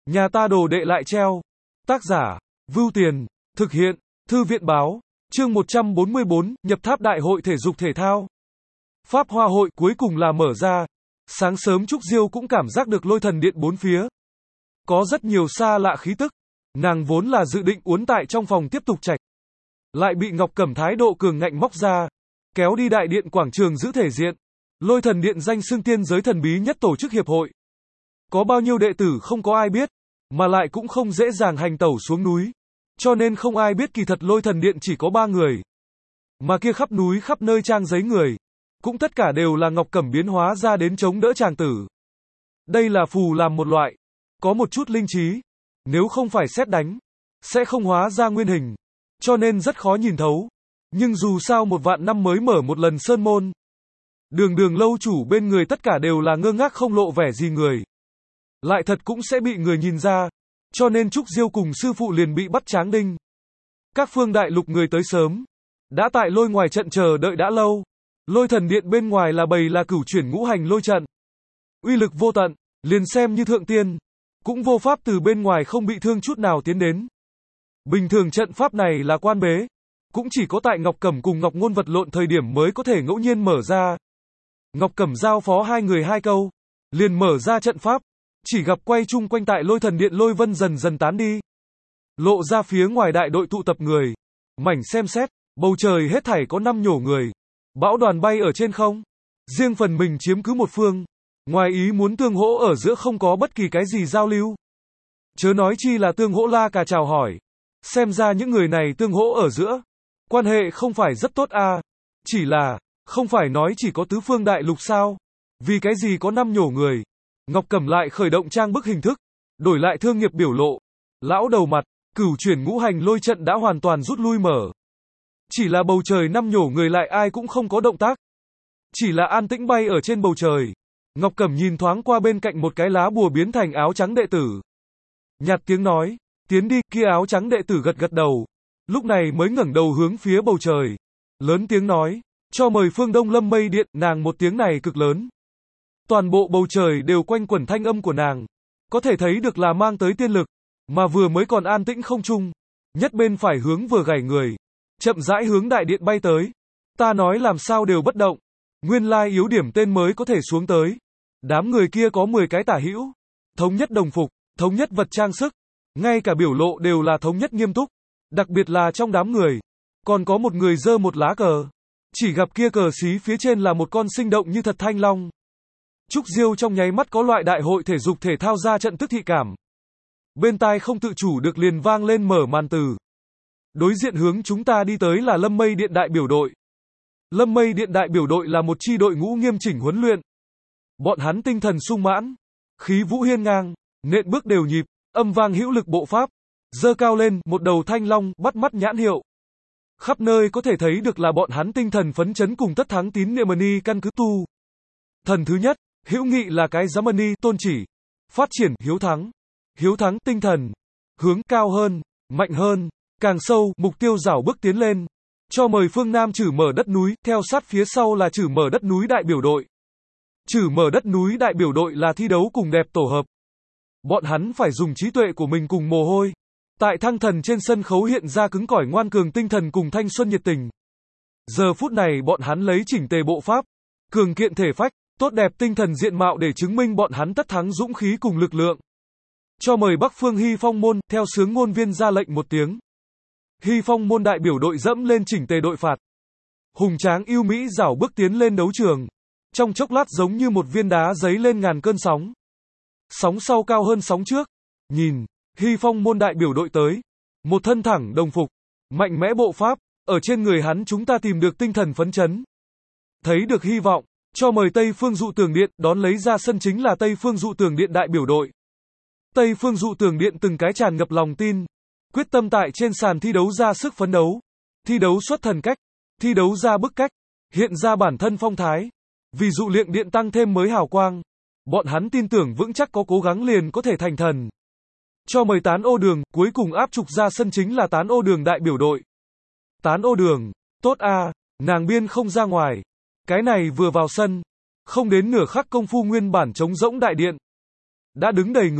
Nhà ta đồ đệ lại treo. Tác giả, Vưu Tiền, thực hiện, Thư viện báo, chương 144, nhập tháp đại hội thể dục thể thao. Pháp Hoa hội cuối cùng là mở ra. Sáng sớm Trúc Diêu cũng cảm giác được lôi thần điện bốn phía. Có rất nhiều xa lạ khí tức. Nàng vốn là dự định uốn tại trong phòng tiếp tục trạch. Lại bị Ngọc Cẩm thái độ cường ngạnh móc ra. Kéo đi đại điện quảng trường giữ thể diện. Lôi thần điện danh xưng tiên giới thần bí nhất tổ chức hiệp hội. Có bao nhiêu đệ tử không có ai biết. Mà lại cũng không dễ dàng hành tẩu xuống núi. Cho nên không ai biết kỳ thật lôi thần điện chỉ có 3 người. Mà kia khắp núi khắp nơi trang giấy người. Cũng tất cả đều là Ngọc Cẩm biến hóa ra đến chống đỡ chàng tử. Đây là phù làm một loại. Có một chút linh trí. Nếu không phải xét đánh. Sẽ không hóa ra nguyên hình. Cho nên rất khó nhìn thấu. Nhưng dù sao 1 vạn năm mới mở một lần sơn môn. Đường lâu chủ bên người tất cả đều là ngơ ngác không lộ vẻ gì người. Lại thật cũng sẽ bị người nhìn ra. Cho nên Trúc Diêu cùng sư phụ liền bị bắt tráng đinh. Các phương đại lục người tới sớm. Đã tại lôi ngoài trận chờ đợi đã lâu. Lôi thần điện bên ngoài là bầy là cửu chuyển ngũ hành lôi trận. Uy lực vô tận, liền xem như thượng tiên. Cũng vô pháp từ bên ngoài không bị thương chút nào tiến đến. Bình thường trận pháp này là quan bế. Cũng chỉ có tại Ngọc Cẩm cùng Ngọc Ngôn vật lộn thời điểm mới có thể ngẫu nhiên mở ra. Ngọc Cẩm giao phó 2 người 2 câu. Liền mở ra trận pháp. Chỉ gặp quay chung quanh tại lôi thần điện lôi vân dần dần tán đi. Lộ ra phía ngoài đại đội tụ tập người. Mảnh xem xét, bầu trời hết thảy có 5 nhổ người. Bão đoàn bay ở trên không. Riêng phần mình chiếm cứ một phương. Ngoài ý muốn tương hỗ ở giữa không có bất kỳ cái gì giao lưu. Chớ nói chi là tương hỗ la cà chào hỏi. Xem ra những người này tương hỗ ở giữa. Quan hệ không phải rất tốt à. Chỉ là, không phải nói chỉ có tứ phương đại lục sao. Vì cái gì có 5 nhổ người. Ngọc Cẩm lại khởi động trang bức hình thức. Đổi lại thương nghiệp biểu lộ. Lão đầu mặt, cửu chuyển ngũ hành lôi trận đã hoàn toàn rút lui mở. Chỉ là bầu trời 5 nhổ người lại ai cũng không có động tác. Chỉ là an tĩnh bay ở trên bầu trời. Ngọc Cẩm nhìn thoáng qua bên cạnh một cái lá bùa biến thành áo trắng đệ tử. Nhạt tiếng nói, tiến đi, kia áo trắng đệ tử gật gật đầu. Lúc này mới ngẩng đầu hướng phía bầu trời. Lớn tiếng nói, cho mời phương Đông Lâm Mây Điện, nàng một tiếng này cực lớn. Toàn bộ bầu trời đều quanh quẩn thanh âm của nàng. Có thể thấy được là mang tới tiên lực. Mà vừa mới còn an tĩnh không trung. Nhất bên phải hướng vừa gảy người. Chậm rãi hướng đại điện bay tới. Ta nói làm sao đều bất động. Nguyên lai yếu điểm tên mới có thể xuống tới. Đám người kia có 10 cái tả hữu. Thống nhất đồng phục, thống nhất vật trang sức. Ngay cả biểu lộ đều là thống nhất nghiêm túc. Đặc biệt là trong đám người. Còn có một người giơ một lá cờ. Chỉ gặp kia cờ xí phía trên là một con sinh động như thật thanh long. Trúc Diêu trong nháy mắt có loại đại hội thể dục thể thao ra trận tức thị cảm. Bên tai không tự chủ được liền vang lên mở màn từ. Đối diện hướng chúng ta đi tới là Lâm Mây Điện đại biểu đội. Lâm Mây Điện đại biểu đội là một chi đội ngũ nghiêm chỉnh huấn luyện. Bọn hắn tinh thần sung mãn, khí vũ hiên ngang, nện bước đều nhịp, âm vang hữu lực bộ pháp, giơ cao lên một đầu thanh long, bắt mắt nhãn hiệu. Khắp nơi có thể thấy được là bọn hắn tinh thần phấn chấn cùng tất thắng tín niệm ni căn cứ tu. Thần thứ nhất, hữu nghị là cái giám ni tôn chỉ, phát triển hiếu thắng tinh thần, hướng cao hơn, mạnh hơn, càng sâu, mục tiêu rảo bước tiến lên. Cho mời phương Nam Trử Mở Đất Núi, theo sát phía sau là Trử Mở Đất Núi đại biểu đội. Trử Mở Đất Núi đại biểu đội là thi đấu cùng đẹp tổ hợp. Bọn hắn phải dùng trí tuệ của mình cùng mồ hôi. Tại thăng thần trên sân khấu hiện ra cứng cỏi ngoan cường tinh thần cùng thanh xuân nhiệt tình. Giờ phút này bọn hắn lấy chỉnh tề bộ pháp, cường kiện thể phách, tốt đẹp tinh thần diện mạo để chứng minh bọn hắn tất thắng dũng khí cùng lực lượng. Cho mời Bắc Phương Hy Phong môn, theo sướng ngôn viên ra lệnh một tiếng. Hy Phong môn đại biểu đội dẫm lên chỉnh tề đội phạt. Hùng tráng yêu mỹ rảo bước tiến lên đấu trường. Trong chốc lát giống như một viên đá giấy lên ngàn cơn sóng. Sóng sau cao hơn sóng trước. Nhìn, Hy Phong môn đại biểu đội tới. Một thân thẳng đồng phục. Mạnh mẽ bộ pháp. Ở trên người hắn chúng ta tìm được tinh thần phấn chấn. Thấy được hy vọng. Cho mời Tây Phương Dụ Tường Điện, đón lấy ra sân chính là Tây Phương Dụ Tường Điện đại biểu đội. Tây Phương Dụ Tường Điện từng cái tràn ngập lòng tin. Quyết tâm tại trên sàn thi đấu ra sức phấn đấu. Thi đấu xuất thần cách. Thi đấu ra bức cách. Hiện ra bản thân phong thái. Vì dụ liệng điện tăng thêm mới hào quang. Bọn hắn tin tưởng vững chắc có cố gắng liền có thể thành thần. Cho mời Tán Ô Đường, cuối cùng áp trục ra sân chính là Tán Ô Đường đại biểu đội. Tán Ô Đường, tốt a, nàng biên không ra ngoài. Cái này vừa vào sân. Không đến nửa khắc công phu nguyên bản trống rỗng đại điện. Đã đứng đầy người.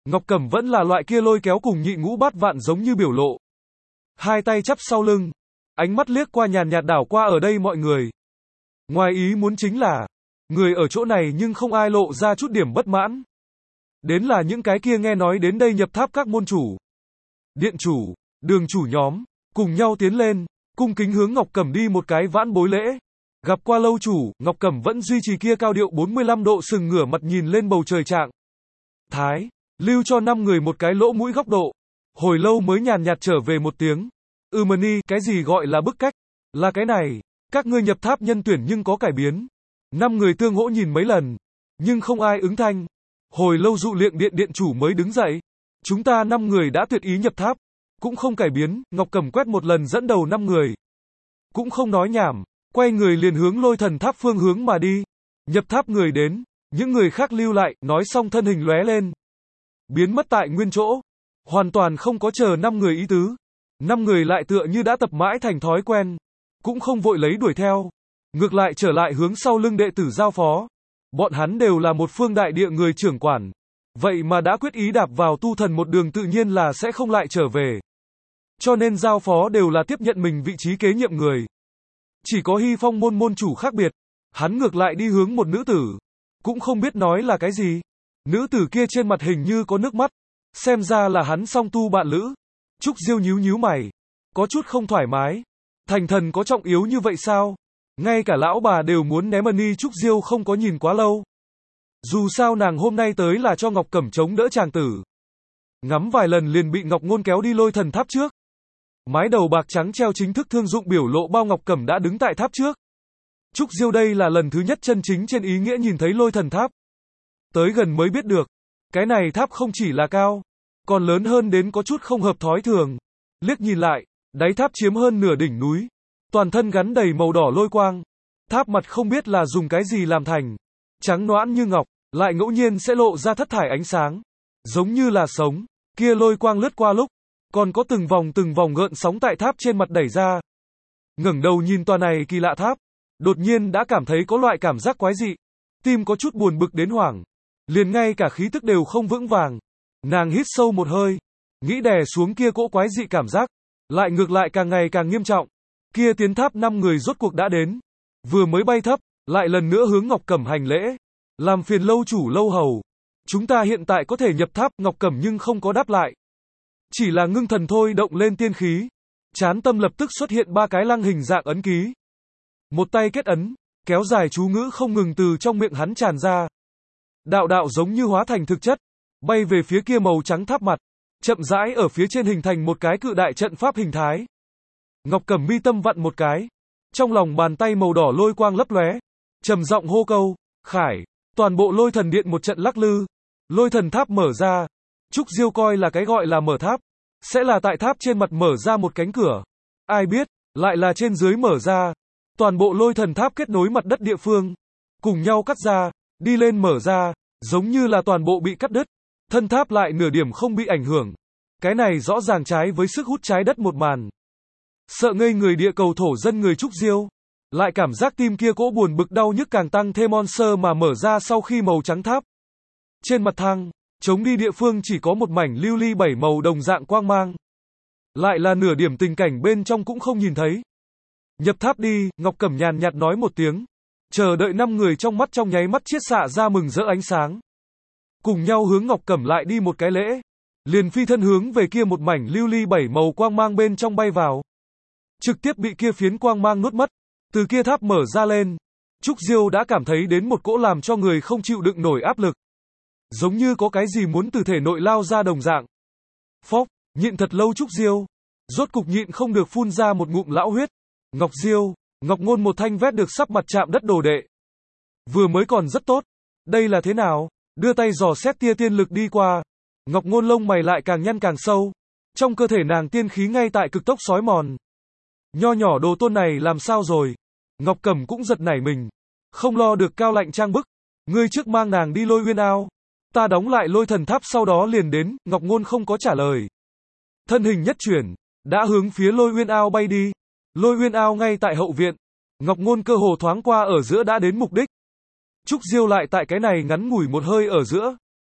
Ngọc Cẩm vẫn là loại kia lôi kéo cùng nhị ngũ bát vạn giống như biểu lộ. Hai tay chắp sau lưng, ánh mắt liếc qua nhàn nhạt đảo qua ở đây mọi người. Ngoài ý muốn chính là, người ở chỗ này nhưng không ai lộ ra chút điểm bất mãn. Đến là những cái kia nghe nói đến đây nhập tháp các môn chủ, điện chủ, đường chủ nhóm, cùng nhau tiến lên, cung kính hướng Ngọc Cẩm đi một cái vãn bối lễ. Gặp qua lâu chủ, Ngọc Cẩm vẫn duy trì kia cao điệu 45 độ sừng ngửa mặt nhìn lên bầu trời trạng thái, lưu cho 5 người một cái lỗ mũi góc độ. Hồi lâu mới nhàn nhạt trở về một tiếng. Mani, cái gì gọi là bức cách? Là cái này, các ngươi nhập tháp nhân tuyển nhưng có cải biến. 5 người tương hỗ nhìn mấy lần, nhưng không ai ứng thanh. Hồi lâu dụ liệng điện điện chủ mới đứng dậy. Chúng ta 5 người đã tuyệt ý nhập tháp, cũng không cải biến. Ngọc Cẩm quét một lần dẫn đầu 5 người, cũng không nói nhảm, quay người liền hướng lôi thần tháp phương hướng mà đi. Nhập tháp người đến, những người khác lưu lại, nói xong thân hình lóe lên, biến mất tại nguyên chỗ, hoàn toàn không có chờ 5 người ý tứ. 5 người lại tựa như đã tập mãi thành thói quen, cũng không vội lấy đuổi theo, ngược lại trở lại hướng sau lưng đệ tử giao phó. Bọn hắn đều là một phương đại địa người trưởng quản, vậy mà đã quyết ý đạp vào tu thần một đường tự nhiên là sẽ không lại trở về. Cho nên giao phó đều là tiếp nhận mình vị trí kế nhiệm người. Chỉ có Hy Phong môn môn chủ khác biệt, hắn ngược lại đi hướng một nữ tử, cũng không biết nói là cái gì. Nữ tử kia trên mặt hình như có nước mắt, xem ra là hắn song tu bạn lữ. Trúc Diêu nhíu nhíu mày, có chút không thoải mái. Thành thần có trọng yếu như vậy sao? Ngay cả lão bà đều muốn ném Mani. Trúc Diêu không có nhìn quá lâu. Dù sao nàng hôm nay tới là cho Ngọc Cẩm chống đỡ chàng tử. Ngắm vài lần liền bị Ngọc Ngôn kéo đi lôi thần tháp trước. Mái đầu bạc trắng treo chính thức thương dụng biểu lộ bao Ngọc Cẩm đã đứng tại tháp trước. Trúc Diêu đây là lần thứ nhất chân chính trên ý nghĩa nhìn thấy lôi thần tháp. Tới gần mới biết được, cái này tháp không chỉ là cao, còn lớn hơn đến có chút không hợp thói thường. Liếc nhìn lại, đáy tháp chiếm hơn nửa đỉnh núi, toàn thân gắn đầy màu đỏ lôi quang. Tháp mặt không biết là dùng cái gì làm thành, trắng nõn như ngọc, lại ngẫu nhiên sẽ lộ ra thất thải ánh sáng, giống như là sống. Kia lôi quang lướt qua lúc, còn có từng vòng gợn sóng tại tháp trên mặt đẩy ra. Ngẩng đầu nhìn tòa này kỳ lạ tháp, đột nhiên đã cảm thấy có loại cảm giác quái dị, tim có chút buồn bực đến hoảng, liền ngay cả khí tức đều không vững vàng. Nàng hít sâu một hơi, nghĩ đè xuống kia cỗ quái dị cảm giác, lại ngược lại càng ngày càng nghiêm trọng. Kia tiến tháp 5 người rốt cuộc đã đến, vừa mới bay thấp, lại lần nữa hướng Ngọc Cẩm hành lễ, làm phiền lâu chủ lâu hầu, chúng ta hiện tại có thể nhập tháp. Ngọc Cẩm nhưng không có đáp lại, chỉ là ngưng thần thôi động lên tiên khí, chán tâm lập tức xuất hiện 3 cái lăng hình dạng ấn ký. Một tay kết ấn, kéo dài chú ngữ không ngừng từ trong miệng hắn tràn ra. Đạo đạo giống như hóa thành thực chất, bay về phía kia màu trắng tháp mặt, chậm rãi ở phía trên hình thành một cái cự đại trận pháp hình thái. Ngọc Cẩm mi tâm vặn một cái, trong lòng bàn tay màu đỏ lôi quang lấp lóe, trầm giọng hô câu, khải, toàn bộ lôi thần điện một trận lắc lư, lôi thần tháp mở ra. Trúc Diêu coi là cái gọi là mở tháp, sẽ là tại tháp trên mặt mở ra một cánh cửa. Ai biết, lại là trên dưới mở ra, toàn bộ lôi thần tháp kết nối mặt đất địa phương, cùng nhau cắt ra, đi lên mở ra, giống như là toàn bộ bị cắt đứt, thân tháp lại nửa điểm không bị ảnh hưởng. Cái này rõ ràng trái với sức hút trái đất một màn. Sợ ngây người địa cầu thổ dân người Trúc Diêu, lại cảm giác tim kia cỗ buồn bực đau nhức càng tăng thêm. Monster mà mở ra sau khi màu trắng tháp. Trên mặt thang, chống đi địa phương chỉ có một mảnh lưu ly 7 màu đồng dạng quang mang. Lại là nửa điểm tình cảnh bên trong cũng không nhìn thấy. Nhập tháp đi, Ngọc Cẩm nhàn nhạt nói một tiếng. Chờ đợi 5 người trong mắt trong nháy mắt chiết xạ ra mừng rỡ ánh sáng. Cùng nhau hướng Ngọc Cẩm lại đi một cái lễ. Liền phi thân hướng về kia một mảnh lưu ly 7 màu quang mang bên trong bay vào. Trực tiếp bị kia phiến quang mang nuốt mất. Từ kia tháp mở ra lên, Trúc Diêu đã cảm thấy đến một cỗ làm cho người không chịu đựng nổi áp lực. Giống như có cái gì muốn từ thể nội lao ra đồng dạng. Phốc, nhịn thật lâu Trúc Diêu, rốt cục nhịn không được phun ra một ngụm lão huyết. Ngọc Diêu, Ngọc Ngôn một thanh vét được sắp mặt chạm đất đồ đệ. Vừa mới còn rất tốt, đây là thế nào? Đưa tay dò xét tia tiên lực đi qua. Ngọc Ngôn lông mày lại càng nhăn càng sâu. Trong cơ thể nàng tiên khí ngay tại cực tốc xói mòn. Nho nhỏ đồ tôn này làm sao rồi? Ngọc Cẩm cũng giật nảy mình. Không lo được cao lạnh trang bức. Ngươi trước mang nàng đi lôi uyên ao. Ta đóng lại lôi thần tháp sau đó liền đến. Ngọc Ngôn không có trả lời. Thân hình nhất chuyển, đã hướng phía lôi uyên ao bay đi. Lôi uyên ao ngay tại hậu viện. Ngọc Ngôn cơ hồ thoáng qua ở giữa đã đến mục đích. Trúc Diêu lại tại cái này ngắn ngủi một hơi ở giữa.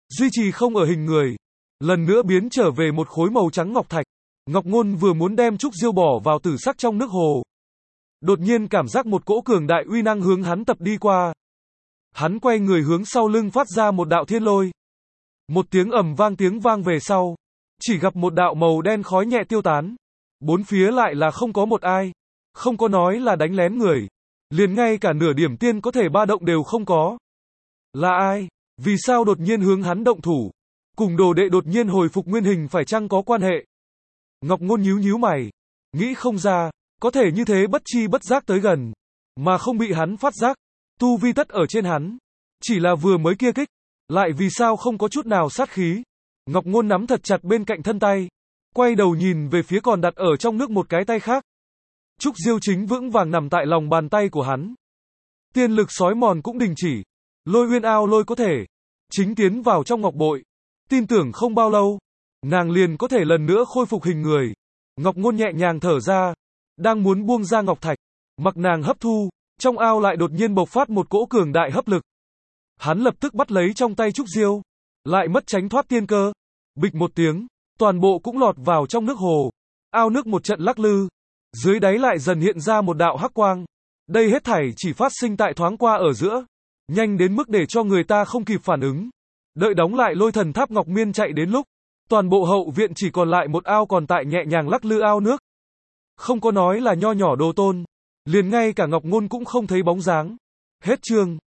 duy trì không ở hình người, lần nữa biến trở về một khối màu trắng ngọc thạch. Ngọc Ngôn vừa muốn đem Trúc Diêu bỏ vào tử sắc trong nước hồ, đột nhiên cảm giác một cỗ cường đại uy năng hướng hắn tập đi qua. Hắn quay người hướng sau lưng phát ra một đạo thiên lôi. Một tiếng tiếng vang về sau, chỉ gặp một đạo màu đen khói nhẹ tiêu tán. Bốn phía lại là không có một ai, không có nói là đánh lén người, liền ngay cả nửa điểm tiên có thể ba động đều không có. Là ai? Vì sao đột nhiên hướng hắn động thủ? Cùng đồ đệ đột nhiên hồi phục nguyên hình phải chăng có quan hệ? Ngọc Ngôn nhíu mày, nghĩ không ra, có thể như thế bất chi bất giác tới gần, mà không bị hắn phát giác. Tu vi tất ở trên hắn, chỉ là vừa mới kia kích, lại vì sao không có chút nào sát khí. Ngọc Ngôn nắm thật chặt bên cạnh thân tay, quay đầu nhìn về phía còn đặt ở trong nước một cái tay khác. Trúc Diêu chính vững vàng nằm tại lòng bàn tay của hắn. Tiên lực sói mòn cũng đình chỉ, Lôi Uyên Ao Lôi có thể chính tiến vào trong ngọc bội, tin tưởng không bao lâu, nàng liền có thể lần nữa khôi phục hình người. Ngọc Ngôn nhẹ nhàng thở ra, đang muốn buông ra ngọc thạch, mặc nàng hấp thu, trong ao lại đột nhiên bộc phát một cỗ cường đại hấp lực. Hắn lập tức bắt lấy trong tay Trúc Diêu, lại mất tránh thoát tiên cơ. Bịch một tiếng, toàn bộ cũng lọt vào trong nước hồ. Ao nước một trận lắc lư, dưới đáy lại dần hiện ra một đạo hắc quang. Đây hết thảy chỉ phát sinh tại thoáng qua ở giữa, nhanh đến mức để cho người ta không kịp phản ứng. Đợi đóng lại Lôi Thần Tháp Ngọc Miên chạy đến lúc, toàn bộ hậu viện chỉ còn lại một ao còn tại nhẹ nhàng lắc lư ao nước. Không có nói là nho nhỏ đồ tôn, liền ngay cả Ngọc Ngôn cũng không thấy bóng dáng. Hết chương.